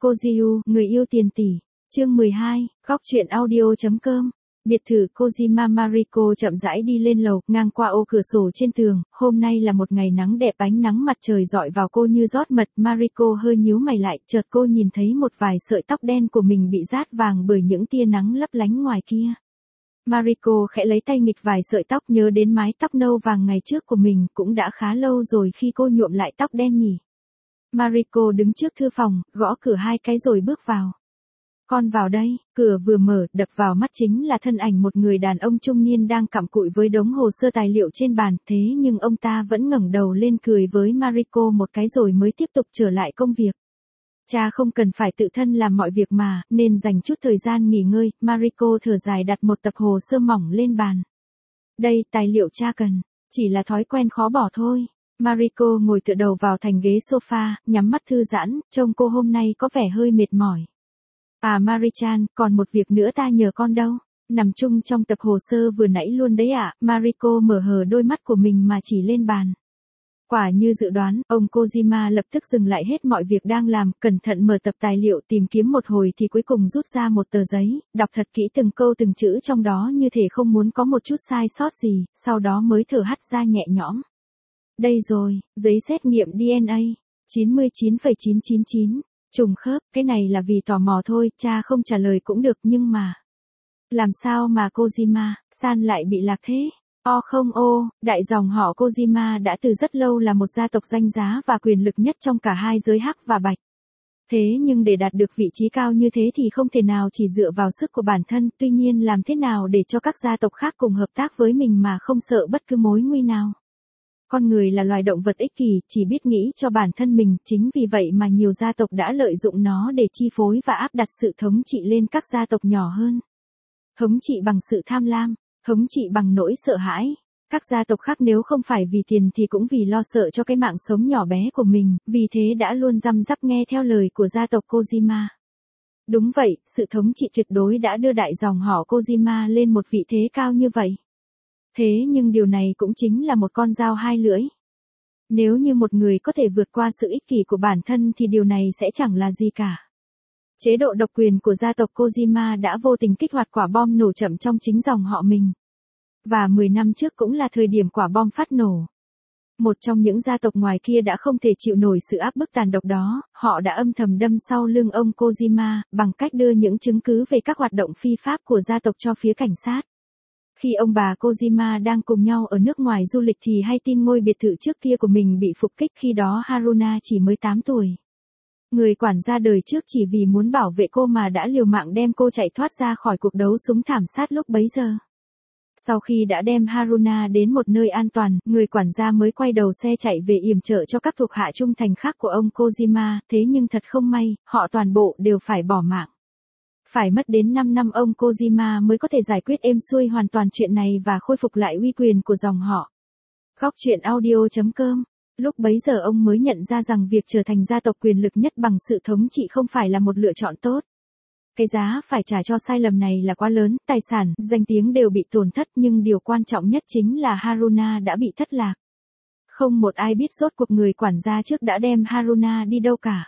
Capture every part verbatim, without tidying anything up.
Kojiu, người yêu tiền tỷ. Chương mười hai, góc truyện audio.com. Biệt thự Kojima Mariko chậm rãi đi lên lầu, ngang qua ô cửa sổ trên tường. Hôm nay là một ngày nắng đẹp, ánh nắng mặt trời rọi vào cô như rót mật. Mariko hơi nhíu mày lại, chợt cô nhìn thấy một vài sợi tóc đen của mình bị rát vàng bởi những tia nắng lấp lánh ngoài kia. Mariko khẽ lấy tay nghịch vài sợi tóc, nhớ đến mái tóc nâu vàng ngày trước của mình, cũng đã khá lâu rồi khi cô nhuộm lại tóc đen nhỉ. Mariko đứng trước thư phòng, gõ cửa hai cái rồi bước vào. Con vào đây, cửa vừa mở, đập vào mắt chính là thân ảnh một người đàn ông trung niên đang cặm cụi với đống hồ sơ tài liệu trên bàn, thế nhưng ông ta vẫn ngẩng đầu lên cười với Mariko một cái rồi mới tiếp tục trở lại công việc. Cha không cần phải tự thân làm mọi việc mà, nên dành chút thời gian nghỉ ngơi. Mariko thở dài đặt một tập hồ sơ mỏng lên bàn. Đây, tài liệu cha cần, chỉ là thói quen khó bỏ thôi. Mariko ngồi tựa đầu vào thành ghế sofa, nhắm mắt thư giãn, trông cô hôm nay có vẻ hơi mệt mỏi. À Marichan, còn một việc nữa ta nhờ con đâu. Nằm chung trong tập hồ sơ vừa nãy luôn đấy ạ. À? Mariko mở hờ đôi mắt của mình mà chỉ lên bàn. Quả như dự đoán, ông Kojima lập tức dừng lại hết mọi việc đang làm, cẩn thận mở tập tài liệu tìm kiếm một hồi thì cuối cùng rút ra một tờ giấy, đọc thật kỹ từng câu từng chữ trong đó như thể không muốn có một chút sai sót gì, sau đó mới thở hắt ra nhẹ nhõm. Đây rồi, giấy xét nghiệm đê en a, chín mươi chín phẩy chín chín chín, trùng khớp, cái này là vì tò mò thôi, cha không trả lời cũng được nhưng mà... Làm sao mà Kojima-san lại bị lạc thế? O không ô, đại dòng họ Kojima đã từ rất lâu là một gia tộc danh giá và quyền lực nhất trong cả hai giới hắc và bạch. Thế nhưng để đạt được vị trí cao như thế thì không thể nào chỉ dựa vào sức của bản thân, tuy nhiên làm thế nào để cho các gia tộc khác cùng hợp tác với mình mà không sợ bất cứ mối nguy nào. Con người là loài động vật ích kỷ, chỉ biết nghĩ cho bản thân mình, chính vì vậy mà nhiều gia tộc đã lợi dụng nó để chi phối và áp đặt sự thống trị lên các gia tộc nhỏ hơn. Thống trị bằng sự tham lam, thống trị bằng nỗi sợ hãi. Các gia tộc khác nếu không phải vì tiền thì cũng vì lo sợ cho cái mạng sống nhỏ bé của mình, vì thế đã luôn răm rắp nghe theo lời của gia tộc Kojima. Đúng vậy, sự thống trị tuyệt đối đã đưa đại dòng họ Kojima lên một vị thế cao như vậy. Thế nhưng điều này cũng chính là một con dao hai lưỡi. Nếu như một người có thể vượt qua sự ích kỷ của bản thân thì điều này sẽ chẳng là gì cả. Chế độ độc quyền của gia tộc Kojima đã vô tình kích hoạt quả bom nổ chậm trong chính dòng họ mình. Và mười năm trước cũng là thời điểm quả bom phát nổ. Một trong những gia tộc ngoài kia đã không thể chịu nổi sự áp bức tàn độc đó, họ đã âm thầm đâm sau lưng ông Kojima, bằng cách đưa những chứng cứ về các hoạt động phi pháp của gia tộc cho phía cảnh sát. Khi ông bà Kojima đang cùng nhau ở nước ngoài du lịch thì hay tin ngôi biệt thự trước kia của mình bị phục kích, khi đó Haruna chỉ mới tám tuổi. Người quản gia đời trước chỉ vì muốn bảo vệ cô mà đã liều mạng đem cô chạy thoát ra khỏi cuộc đấu súng thảm sát lúc bấy giờ. Sau khi đã đem Haruna đến một nơi an toàn, người quản gia mới quay đầu xe chạy về yểm trợ cho các thuộc hạ trung thành khác của ông Kojima, thế nhưng thật không may, họ toàn bộ đều phải bỏ mạng. Phải mất đến năm năm ông Kojima mới có thể giải quyết êm xuôi hoàn toàn chuyện này và khôi phục lại uy quyền của dòng họ. Góc truyện audio.com. Lúc bấy giờ ông mới nhận ra rằng việc trở thành gia tộc quyền lực nhất bằng sự thống trị không phải là một lựa chọn tốt. Cái giá phải trả cho sai lầm này là quá lớn, tài sản, danh tiếng đều bị tổn thất, nhưng điều quan trọng nhất chính là Haruna đã bị thất lạc. Không một ai biết rốt cuộc người quản gia trước đã đem Haruna đi đâu cả.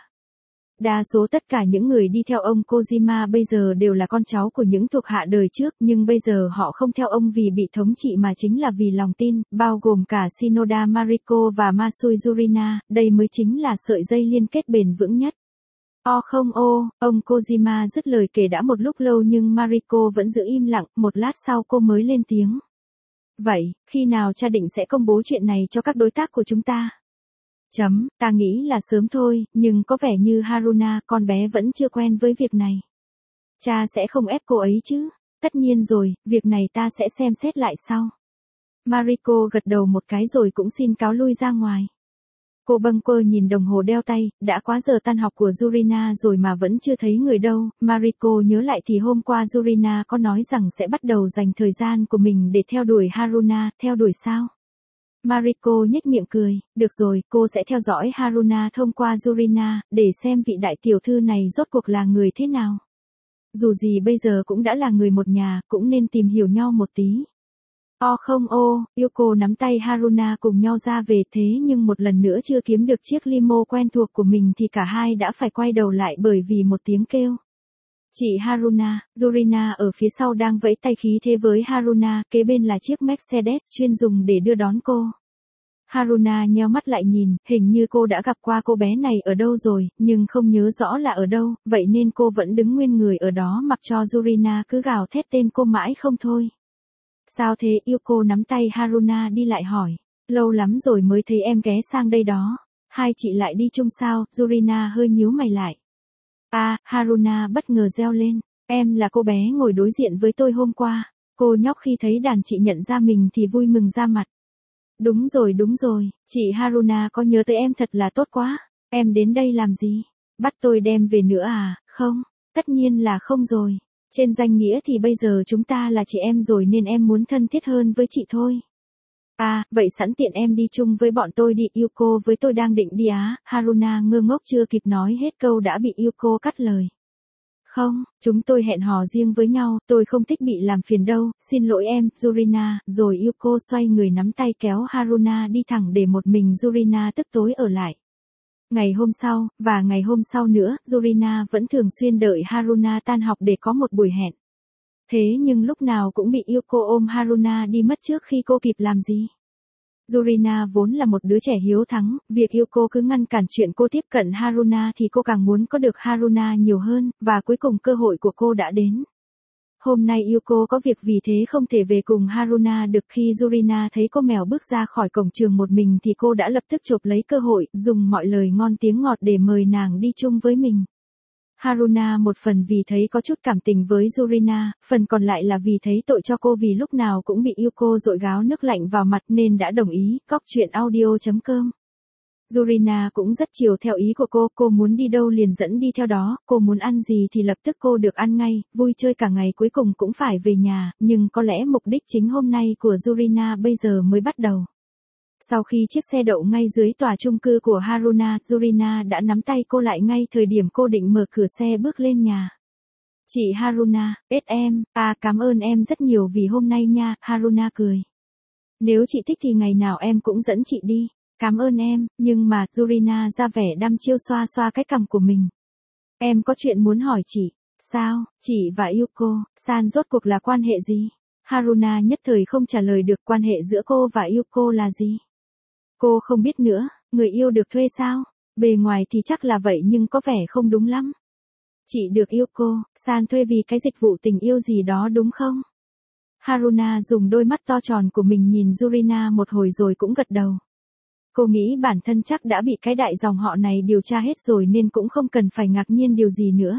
Đa số tất cả những người đi theo ông Kojima bây giờ đều là con cháu của những thuộc hạ đời trước, nhưng bây giờ họ không theo ông vì bị thống trị mà chính là vì lòng tin, bao gồm cả Shinoda Mariko và Masui Yurina, đây mới chính là sợi dây liên kết bền vững nhất. O không ô, ông Kojima dứt lời kể đã một lúc lâu nhưng Mariko vẫn giữ im lặng, một lát sau cô mới lên tiếng. Vậy, khi nào cha định sẽ công bố chuyện này cho các đối tác của chúng ta? Chấm, ta nghĩ là sớm thôi, nhưng có vẻ như Haruna, con bé vẫn chưa quen với việc này. Cha sẽ không ép cô ấy chứ? Tất nhiên rồi, việc này ta sẽ xem xét lại sau. Mariko gật đầu một cái rồi cũng xin cáo lui ra ngoài. Cô bâng quơ nhìn đồng hồ đeo tay, đã quá giờ tan học của Yurina rồi mà vẫn chưa thấy người đâu. Mariko nhớ lại thì hôm qua Yurina có nói rằng sẽ bắt đầu dành thời gian của mình để theo đuổi Haruna, theo đuổi sao? Mariko nhếch miệng cười, được rồi, cô sẽ theo dõi Haruna thông qua Yurina, để xem vị đại tiểu thư này rốt cuộc là người thế nào. Dù gì bây giờ cũng đã là người một nhà, cũng nên tìm hiểu nhau một tí. O không ô, Yuko nắm tay Haruna cùng nhau ra về thế nhưng một lần nữa chưa kiếm được chiếc limo quen thuộc của mình thì cả hai đã phải quay đầu lại bởi vì một tiếng kêu. Chị Haruna, Yurina ở phía sau đang vẫy tay khí thế với Haruna, kế bên là chiếc Mercedes chuyên dùng để đưa đón cô. Haruna nheo mắt lại nhìn, hình như cô đã gặp qua cô bé này ở đâu rồi, nhưng không nhớ rõ là ở đâu, vậy nên cô vẫn đứng nguyên người ở đó mặc cho Yurina cứ gào thét tên cô mãi không thôi. Sao thế? Yuko nắm tay Haruna đi lại hỏi. Lâu lắm rồi mới thấy em ghé sang đây đó. Hai chị lại đi chung sao? Yurina hơi nhíu mày lại. À, Haruna bất ngờ reo lên. Em là cô bé ngồi đối diện với tôi hôm qua. Cô nhóc khi thấy đàn chị nhận ra mình thì vui mừng ra mặt. Đúng rồi đúng rồi, chị Haruna có nhớ tới em thật là tốt quá. Em đến đây làm gì? Bắt tôi đem về nữa à? Không, tất nhiên là không rồi. Trên danh nghĩa thì bây giờ chúng ta là chị em rồi nên em muốn thân thiết hơn với chị thôi. À, vậy sẵn tiện em đi chung với bọn tôi đi. Yuko với tôi đang định đi á. Haruna ngơ ngốc chưa kịp nói hết câu đã bị Yuko cắt lời. Không, chúng tôi hẹn hò riêng với nhau, tôi không thích bị làm phiền đâu, xin lỗi em, Yurina. Rồi Yuko xoay người nắm tay kéo Haruna đi thẳng để một mình Yurina tức tối ở lại. Ngày hôm sau, và ngày hôm sau nữa, Yurina vẫn thường xuyên đợi Haruna tan học để có một buổi hẹn. Thế nhưng lúc nào cũng bị Yuko ôm Haruna đi mất trước khi cô kịp làm gì. Yurina vốn là một đứa trẻ hiếu thắng, việc Yuko cứ ngăn cản chuyện cô tiếp cận Haruna thì cô càng muốn có được Haruna nhiều hơn, và cuối cùng cơ hội của cô đã đến. Hôm nay Yuko có việc vì thế không thể về cùng Haruna được. Khi Yurina thấy cô mèo bước ra khỏi cổng trường một mình thì cô đã lập tức chộp lấy cơ hội, dùng mọi lời ngon tiếng ngọt để mời nàng đi chung với mình. Haruna một phần vì thấy có chút cảm tình với Yurina, phần còn lại là vì thấy tội cho cô vì lúc nào cũng bị Yuko dội gáo nước lạnh vào mặt nên đã đồng ý. Cóc truyện audio chấm com. Yurina cũng rất chiều theo ý của cô, cô muốn đi đâu liền dẫn đi theo đó, cô muốn ăn gì thì lập tức cô được ăn ngay, vui chơi cả ngày cuối cùng cũng phải về nhà, nhưng có lẽ mục đích chính hôm nay của Yurina bây giờ mới bắt đầu. Sau khi chiếc xe đậu ngay dưới tòa chung cư của Haruna, Yurina đã nắm tay cô lại ngay thời điểm cô định mở cửa xe bước lên nhà. Chị Haruna, ết em, à cảm ơn em rất nhiều vì hôm nay nha, Haruna cười. Nếu chị thích thì ngày nào em cũng dẫn chị đi. Cảm ơn em, nhưng mà, Yurina ra vẻ đăm chiêu xoa xoa cái cằm của mình. Em có chuyện muốn hỏi chị. Sao, chị và Yuko, san rốt cuộc là quan hệ gì? Haruna nhất thời không trả lời được quan hệ giữa cô và Yuko là gì. Cô không biết nữa, người yêu được thuê sao? Bề ngoài thì chắc là vậy nhưng có vẻ không đúng lắm. Chị được Yuko, san thuê vì cái dịch vụ tình yêu gì đó đúng không? Haruna dùng đôi mắt to tròn của mình nhìn Yurina một hồi rồi cũng gật đầu. Cô nghĩ bản thân chắc đã bị cái đại dòng họ này điều tra hết rồi nên cũng không cần phải ngạc nhiên điều gì nữa.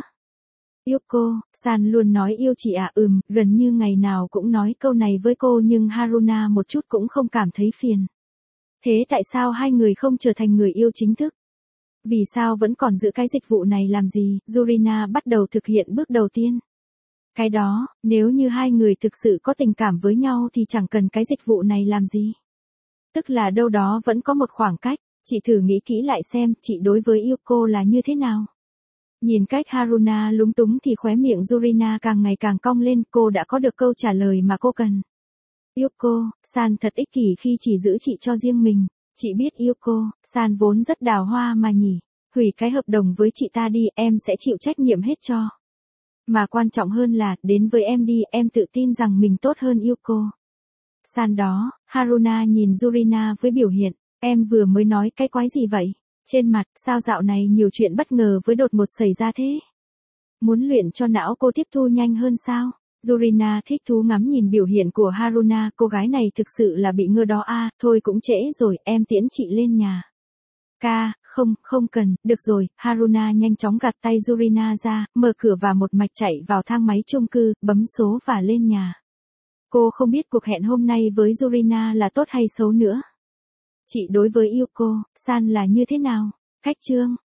Yuko, san luôn nói yêu chị à? Ừm, gần như ngày nào cũng nói câu này với cô nhưng Haruna một chút cũng không cảm thấy phiền. Thế tại sao hai người không trở thành người yêu chính thức? Vì sao vẫn còn giữ cái dịch vụ này làm gì? Yurina bắt đầu thực hiện bước đầu tiên. Cái đó, nếu như hai người thực sự có tình cảm với nhau thì chẳng cần cái dịch vụ này làm gì. Tức là đâu đó vẫn có một khoảng cách, chị thử nghĩ kỹ lại xem chị đối với Yuko là như thế nào. Nhìn cách Haruna lúng túng thì khóe miệng Yurina càng ngày càng cong lên, cô đã có được câu trả lời mà cô cần. Yuko, san thật ích kỷ khi chỉ giữ chị cho riêng mình. Chị biết Yuko, san vốn rất đào hoa mà nhỉ. Hủy cái hợp đồng với chị ta đi, em sẽ chịu trách nhiệm hết cho. Mà quan trọng hơn là, đến với em đi, em tự tin rằng mình tốt hơn Yuko. San đó, Haruna nhìn Yurina với biểu hiện, em vừa mới nói cái quái gì vậy? Trên mặt, sao dạo này nhiều chuyện bất ngờ với đột ngột xảy ra thế? Muốn luyện cho não cô tiếp thu nhanh hơn sao? Yurina thích thú ngắm nhìn biểu hiện của Haruna, cô gái này thực sự là bị ngơ đó à, thôi cũng trễ rồi, em tiễn chị lên nhà. Ca, không, không cần, được rồi, Haruna nhanh chóng gạt tay Yurina ra, mở cửa và một mạch chạy vào thang máy chung cư, bấm số và lên nhà. Cô không biết cuộc hẹn hôm nay với Yurina là tốt hay xấu nữa. Chị đối với Yuko, san là như thế nào? Cách chương